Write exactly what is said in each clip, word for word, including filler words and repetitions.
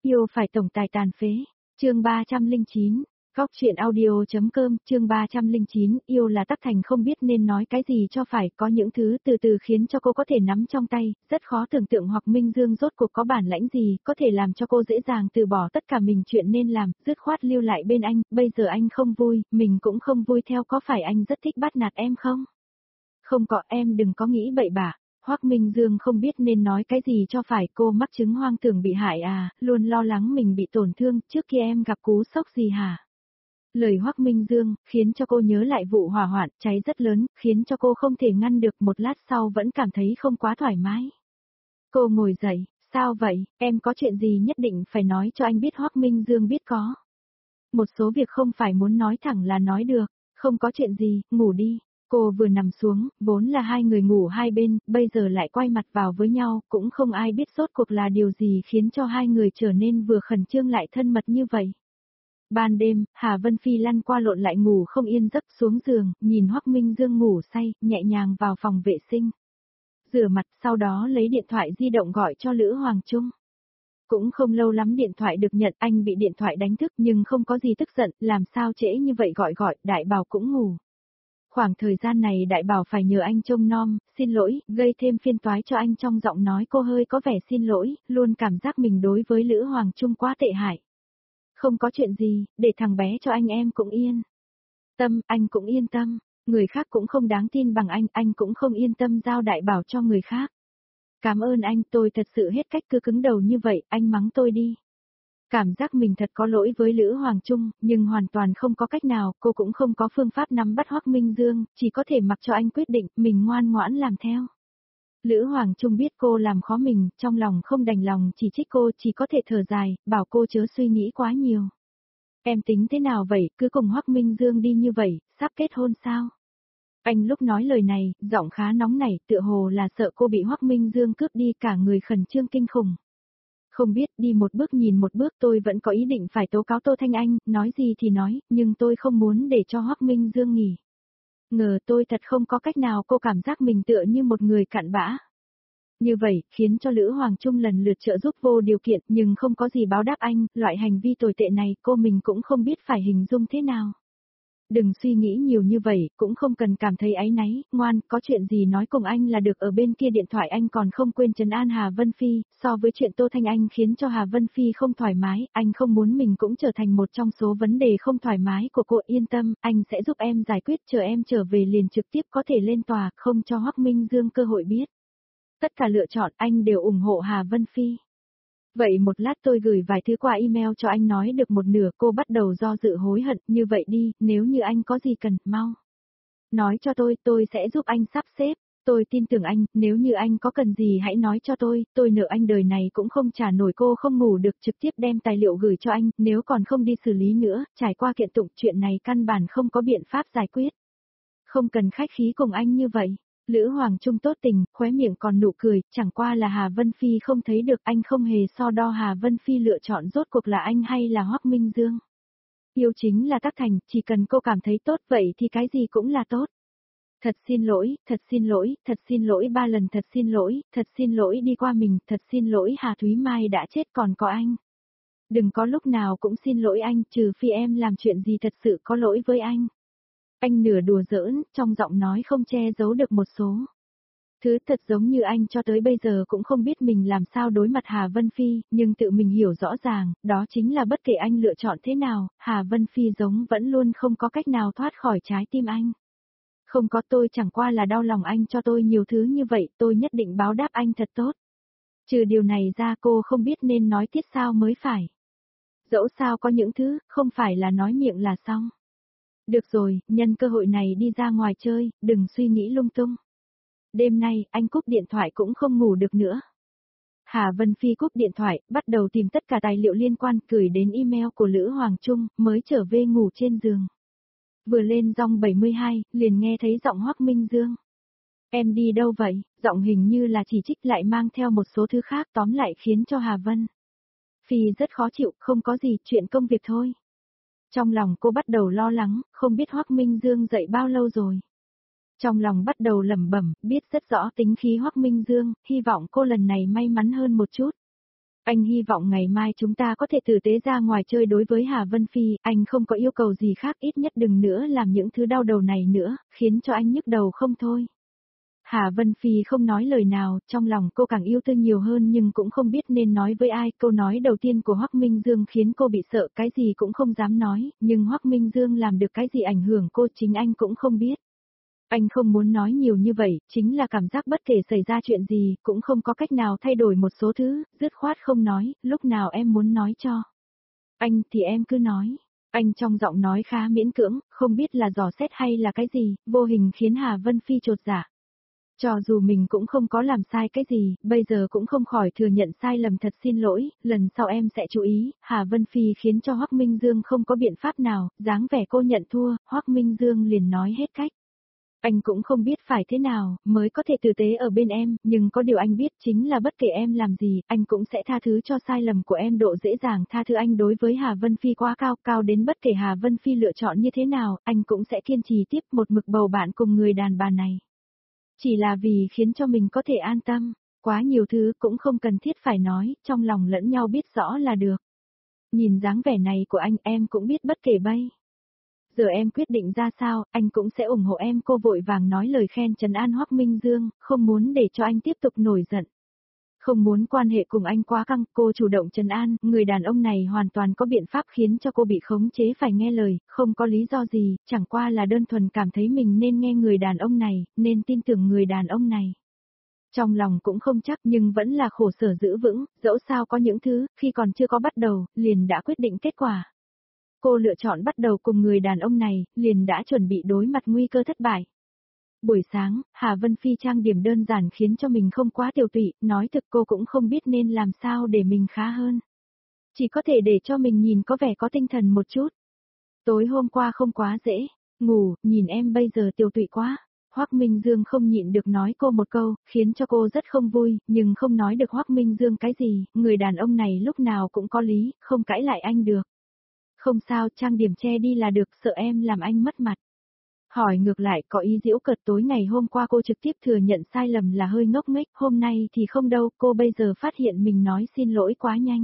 Yêu phải tổng tài tàn phế. Chương ba trăm lẻ chín. Góc truyện audio.com, chương ba trăm lẻ chín, yêu là Tắc Thành không biết nên nói cái gì cho phải, có những thứ từ từ khiến cho cô có thể nắm trong tay, rất khó tưởng tượng hoặc Minh Dương rốt cuộc có bản lãnh gì, có thể làm cho cô dễ dàng từ bỏ tất cả mình chuyện nên làm, dứt khoát lưu lại bên anh, bây giờ anh không vui, mình cũng không vui theo, có phải anh rất thích bắt nạt em không? Không có, em đừng có nghĩ bậy bạ. Hoắc Minh Dương không biết nên nói cái gì cho phải, cô mắc chứng hoang tưởng bị hại à, luôn lo lắng mình bị tổn thương, trước kia em gặp cú sốc gì hả? Lời Hoắc Minh Dương, khiến cho cô nhớ lại vụ hỏa hoạn, cháy rất lớn, khiến cho cô không thể ngăn được, một lát sau vẫn cảm thấy không quá thoải mái. Cô ngồi dậy, sao vậy, em có chuyện gì nhất định phải nói cho anh biết. Hoắc Minh Dương biết có. Một số việc không phải muốn nói thẳng là nói được, không có chuyện gì, ngủ đi. Cô vừa nằm xuống, vốn là hai người ngủ hai bên, bây giờ lại quay mặt vào với nhau, cũng không ai biết rốt cuộc là điều gì khiến cho hai người trở nên vừa khẩn trương lại thân mật như vậy. Ban đêm, Hà Vân Phi lăn qua lộn lại ngủ không yên giấc, xuống giường, nhìn Hoắc Minh Dương ngủ say, nhẹ nhàng vào phòng vệ sinh. Rửa mặt, sau đó lấy điện thoại di động gọi cho Lữ Hoàng Trung. Cũng không lâu lắm điện thoại được nhận, anh bị điện thoại đánh thức nhưng không có gì tức giận, làm sao trễ như vậy gọi gọi, Đại Bảo cũng ngủ. Khoảng thời gian này Đại Bảo phải nhờ anh trông nom, xin lỗi, gây thêm phiền toái cho anh. Trong giọng nói cô hơi có vẻ xin lỗi, luôn cảm giác mình đối với Lữ Hoàng Trung quá tệ hại. Không có chuyện gì, để thằng bé cho anh em cũng yên tâm, anh cũng yên tâm, người khác cũng không đáng tin bằng anh, anh cũng không yên tâm giao Đại Bảo cho người khác. Cảm ơn anh, tôi thật sự hết cách cứ cứng đầu như vậy, anh mắng tôi đi. Cảm giác mình thật có lỗi với Lữ Hoàng Trung, nhưng hoàn toàn không có cách nào, cô cũng không có phương pháp nắm bắt Hoắc Minh Dương, chỉ có thể mặc cho anh quyết định, mình ngoan ngoãn làm theo. Lữ Hoàng Trung biết cô làm khó mình, trong lòng không đành lòng chỉ trích cô, chỉ có thể thở dài, bảo cô chớ suy nghĩ quá nhiều. Em tính thế nào vậy, cứ cùng Hoắc Minh Dương đi như vậy, sắp kết hôn sao? Anh lúc nói lời này, giọng khá nóng nảy, tựa hồ là sợ cô bị Hoắc Minh Dương cướp đi, cả người khẩn trương kinh khủng. Không biết, đi một bước nhìn một bước, tôi vẫn có ý định phải tố cáo Tô Thanh Anh, nói gì thì nói, nhưng tôi không muốn để cho Hoắc Minh Dương nghỉ. Ngờ tôi thật không có cách nào, cô cảm giác mình tựa như một người cặn bã. Như vậy, khiến cho Lữ Hoàng Trung lần lượt trợ giúp vô điều kiện, nhưng không có gì báo đáp anh, loại hành vi tồi tệ này, cô mình cũng không biết phải hình dung thế nào. Đừng suy nghĩ nhiều như vậy, cũng không cần cảm thấy áy náy, ngoan, có chuyện gì nói cùng anh là được. Ở bên kia điện thoại anh còn không quên trấn an Hà Vân Phi, so với chuyện Tô Thanh Anh khiến cho Hà Vân Phi không thoải mái, anh không muốn mình cũng trở thành một trong số vấn đề không thoải mái của cô. Yên tâm, anh sẽ giúp em giải quyết, chờ em trở về liền trực tiếp có thể lên tòa, không cho Hoắc Minh Dương cơ hội biết. Tất cả lựa chọn anh đều ủng hộ Hà Vân Phi. Vậy một lát tôi gửi vài thứ qua email cho anh. Nói được một nửa cô bắt đầu do dự hối hận, như vậy đi, nếu như anh có gì cần, mau nói cho tôi, tôi sẽ giúp anh sắp xếp, tôi tin tưởng anh, nếu như anh có cần gì hãy nói cho tôi, tôi nợ anh đời này cũng không trả nổi. Cô không ngủ được, trực tiếp đem tài liệu gửi cho anh, nếu còn không đi xử lý nữa, trải qua kiện tụng, chuyện này căn bản không có biện pháp giải quyết. Không cần khách khí cùng anh như vậy. Lữ Hoàng Trung tốt tình, khóe miệng còn nụ cười, chẳng qua là Hà Vân Phi không thấy được, anh không hề so đo Hà Vân Phi lựa chọn rốt cuộc là anh hay là Hoắc Minh Dương. Yêu chính là Tắc Thành, chỉ cần cô cảm thấy tốt vậy thì cái gì cũng là tốt. Thật xin lỗi, thật xin lỗi, thật xin lỗi ba lần, thật xin lỗi, thật xin lỗi đi qua mình, thật xin lỗi Hà Thúy Mai đã chết còn có anh. Đừng có lúc nào cũng xin lỗi anh, trừ phi em làm chuyện gì thật sự có lỗi với anh. Anh nửa đùa giỡn, trong giọng nói không che giấu được một số thứ thật giống như anh cho tới bây giờ cũng không biết mình làm sao đối mặt Hà Vân Phi, nhưng tự mình hiểu rõ ràng, đó chính là bất kể anh lựa chọn thế nào, Hà Vân Phi giống vẫn luôn không có cách nào thoát khỏi trái tim anh. Không có, tôi chẳng qua là đau lòng anh cho tôi nhiều thứ như vậy, tôi nhất định báo đáp anh thật tốt. Trừ điều này ra cô không biết nên nói tiếp sao mới phải. Dẫu sao có những thứ, không phải là nói miệng là xong. Được rồi, nhân cơ hội này đi ra ngoài chơi, đừng suy nghĩ lung tung. Đêm nay, anh cúp điện thoại cũng không ngủ được nữa. Hà Vân Phi cúp điện thoại, bắt đầu tìm tất cả tài liệu liên quan, gửi đến email của Lữ Hoàng Trung, mới trở về ngủ trên giường. Vừa lên dòng bảy mươi hai, liền nghe thấy giọng Hoắc Minh Dương. Em đi đâu vậy? Giọng hình như là chỉ trích lại mang theo một số thứ khác, tóm lại khiến cho Hà Vân Phi rất khó chịu, không có gì, chuyện công việc thôi. Trong lòng cô bắt đầu lo lắng, không biết Hoắc Minh Dương dậy bao lâu rồi. Trong lòng bắt đầu lẩm bẩm, biết rất rõ tính khí Hoắc Minh Dương, hy vọng cô lần này may mắn hơn một chút. Anh hy vọng ngày mai chúng ta có thể tử tế ra ngoài chơi đối với Hà Vân Phi, anh không có yêu cầu gì khác, ít nhất đừng nữa làm những thứ đau đầu này nữa, khiến cho anh nhức đầu không thôi. Hà Vân Phi không nói lời nào, trong lòng cô càng yêu Tư nhiều hơn nhưng cũng không biết nên nói với ai. Câu nói đầu tiên của Hoắc Minh Dương khiến cô bị sợ, cái gì cũng không dám nói, nhưng Hoắc Minh Dương làm được cái gì ảnh hưởng cô chính anh cũng không biết. Anh không muốn nói nhiều như vậy, chính là cảm giác bất kể xảy ra chuyện gì, cũng không có cách nào thay đổi một số thứ, dứt khoát không nói, lúc nào em muốn nói cho. Anh thì em cứ nói. Anh trong giọng nói khá miễn cưỡng, không biết là dò xét hay là cái gì, vô hình khiến Hà Vân Phi chột dạ. Cho dù mình cũng không có làm sai cái gì, bây giờ cũng không khỏi thừa nhận sai lầm, thật xin lỗi, lần sau em sẽ chú ý. Hà Vân Phi khiến cho Hoắc Minh Dương không có biện pháp nào, dáng vẻ cô nhận thua, Hoắc Minh Dương liền nói hết cách. Anh cũng không biết phải thế nào, mới có thể tử tế ở bên em, nhưng có điều anh biết chính là bất kể em làm gì, anh cũng sẽ tha thứ cho sai lầm của em, độ dễ dàng tha thứ anh đối với Hà Vân Phi quá cao, cao đến bất kể Hà Vân Phi lựa chọn như thế nào, anh cũng sẽ kiên trì tiếp một mực bầu bạn cùng người đàn bà này. Chỉ là vì khiến cho mình có thể an tâm, quá nhiều thứ cũng không cần thiết phải nói, trong lòng lẫn nhau biết rõ là được. Nhìn dáng vẻ này của anh em cũng biết bất kể bây giờ em quyết định ra sao, anh cũng sẽ ủng hộ em. Cô vội vàng nói lời khen trấn an Hoắc Minh Dương, không muốn để cho anh tiếp tục nổi giận. Không muốn quan hệ cùng anh quá căng, cô chủ động trấn an, người đàn ông này hoàn toàn có biện pháp khiến cho cô bị khống chế phải nghe lời, không có lý do gì, chẳng qua là đơn thuần cảm thấy mình nên nghe người đàn ông này, nên tin tưởng người đàn ông này. Trong lòng cũng không chắc nhưng vẫn là khổ sở giữ vững, dẫu sao có những thứ, khi còn chưa có bắt đầu, liền đã quyết định kết quả. Cô lựa chọn bắt đầu cùng người đàn ông này, liền đã chuẩn bị đối mặt nguy cơ thất bại. Buổi sáng, Hà Vân Phi trang điểm đơn giản khiến cho mình không quá tiêu tụy, nói thực cô cũng không biết nên làm sao để mình khá hơn. Chỉ có thể để cho mình nhìn có vẻ có tinh thần một chút. Tối hôm qua không quá dễ, ngủ, nhìn em bây giờ tiêu tụy quá. Hoắc Minh Dương không nhịn được nói cô một câu, khiến cho cô rất không vui, nhưng không nói được Hoắc Minh Dương cái gì, người đàn ông này lúc nào cũng có lý, không cãi lại anh được. Không sao, trang điểm che đi là được, sợ em làm anh mất mặt. Hỏi ngược lại có ý giễu cợt, tối ngày hôm qua cô trực tiếp thừa nhận sai lầm là hơi ngốc nghếch, hôm nay thì không đâu, cô bây giờ phát hiện mình nói xin lỗi quá nhanh.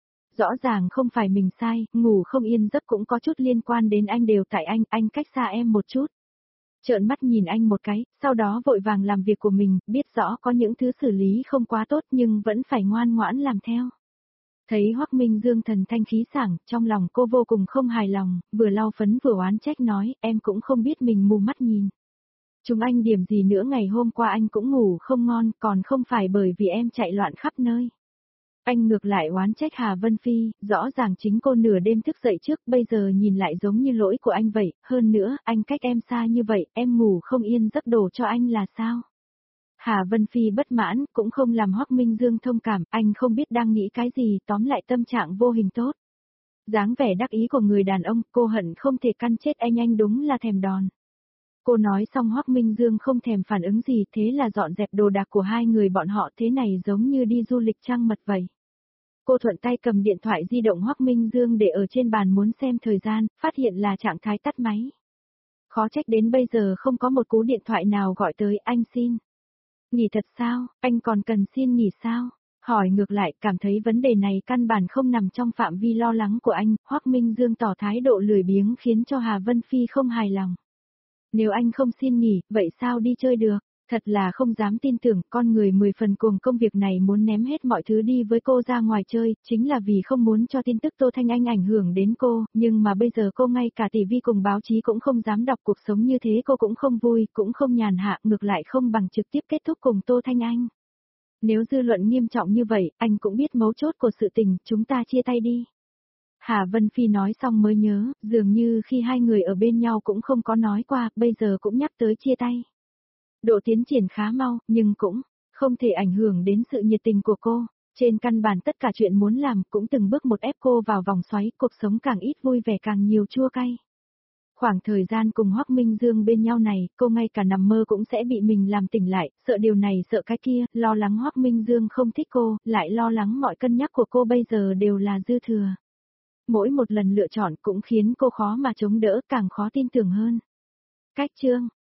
Rõ ràng không phải mình sai, ngủ không yên giấc cũng có chút liên quan đến anh, đều tại anh, anh cách xa em một chút. Trợn mắt nhìn anh một cái, sau đó vội vàng làm việc của mình, biết rõ có những thứ xử lý không quá tốt nhưng vẫn phải ngoan ngoãn làm theo. Thấy Hoắc Minh Dương thần thanh khí sảng, trong lòng cô vô cùng không hài lòng, vừa lau phấn vừa oán trách nói, em cũng không biết mình mù mắt nhìn. Chúng anh điểm gì nữa, ngày hôm qua anh cũng ngủ không ngon, còn không phải bởi vì em chạy loạn khắp nơi. Anh ngược lại oán trách Hà Vân Phi, rõ ràng chính cô nửa đêm thức dậy trước, bây giờ nhìn lại giống như lỗi của anh vậy, hơn nữa, anh cách em xa như vậy, em ngủ không yên giấc đổ cho anh là sao? Hà Vân Phi bất mãn, cũng không làm Hoắc Minh Dương thông cảm, anh không biết đang nghĩ cái gì, tóm lại tâm trạng vô hình tốt. Dáng vẻ đắc ý của người đàn ông, cô hận không thể căn chết anh, anh đúng là thèm đòn. Cô nói xong Hoắc Minh Dương không thèm phản ứng gì, thế là dọn dẹp đồ đạc của hai người bọn họ, thế này giống như đi du lịch trăng mật vậy. Cô thuận tay cầm điện thoại di động Hoắc Minh Dương để ở trên bàn muốn xem thời gian, phát hiện là trạng thái tắt máy. Khó trách đến bây giờ không có một cú điện thoại nào gọi tới, anh xin. Nghỉ thật sao, anh còn cần xin nghỉ sao? Hỏi ngược lại, cảm thấy vấn đề này căn bản không nằm trong phạm vi lo lắng của anh, Hoắc Minh Dương tỏ thái độ lười biếng khiến cho Hà Vân Phi không hài lòng. Nếu anh không xin nghỉ, vậy sao đi chơi được? Thật là không dám tin tưởng, con người mười phần cuồng công việc này muốn ném hết mọi thứ đi với cô ra ngoài chơi, chính là vì không muốn cho tin tức Tô Thanh Anh ảnh hưởng đến cô, nhưng mà bây giờ cô ngay cả ti vi cùng báo chí cũng không dám đọc, cuộc sống như thế cô cũng không vui, cũng không nhàn hạ, ngược lại không bằng trực tiếp kết thúc cùng Tô Thanh Anh. Nếu dư luận nghiêm trọng như vậy, anh cũng biết mấu chốt của sự tình, chúng ta chia tay đi. Hà Vân Phi nói xong mới nhớ, dường như khi hai người ở bên nhau cũng không có nói qua, bây giờ cũng nhắc tới chia tay. Độ tiến triển khá mau, nhưng cũng không thể ảnh hưởng đến sự nhiệt tình của cô. Trên căn bản tất cả chuyện muốn làm cũng từng bước một ép cô vào vòng xoáy, cuộc sống càng ít vui vẻ càng nhiều chua cay. Khoảng thời gian cùng Hoắc Minh Dương bên nhau này, cô ngay cả nằm mơ cũng sẽ bị mình làm tỉnh lại, sợ điều này sợ cái kia, lo lắng Hoắc Minh Dương không thích cô, lại lo lắng mọi cân nhắc của cô bây giờ đều là dư thừa. Mỗi một lần lựa chọn cũng khiến cô khó mà chống đỡ, càng khó tin tưởng hơn. Cách chương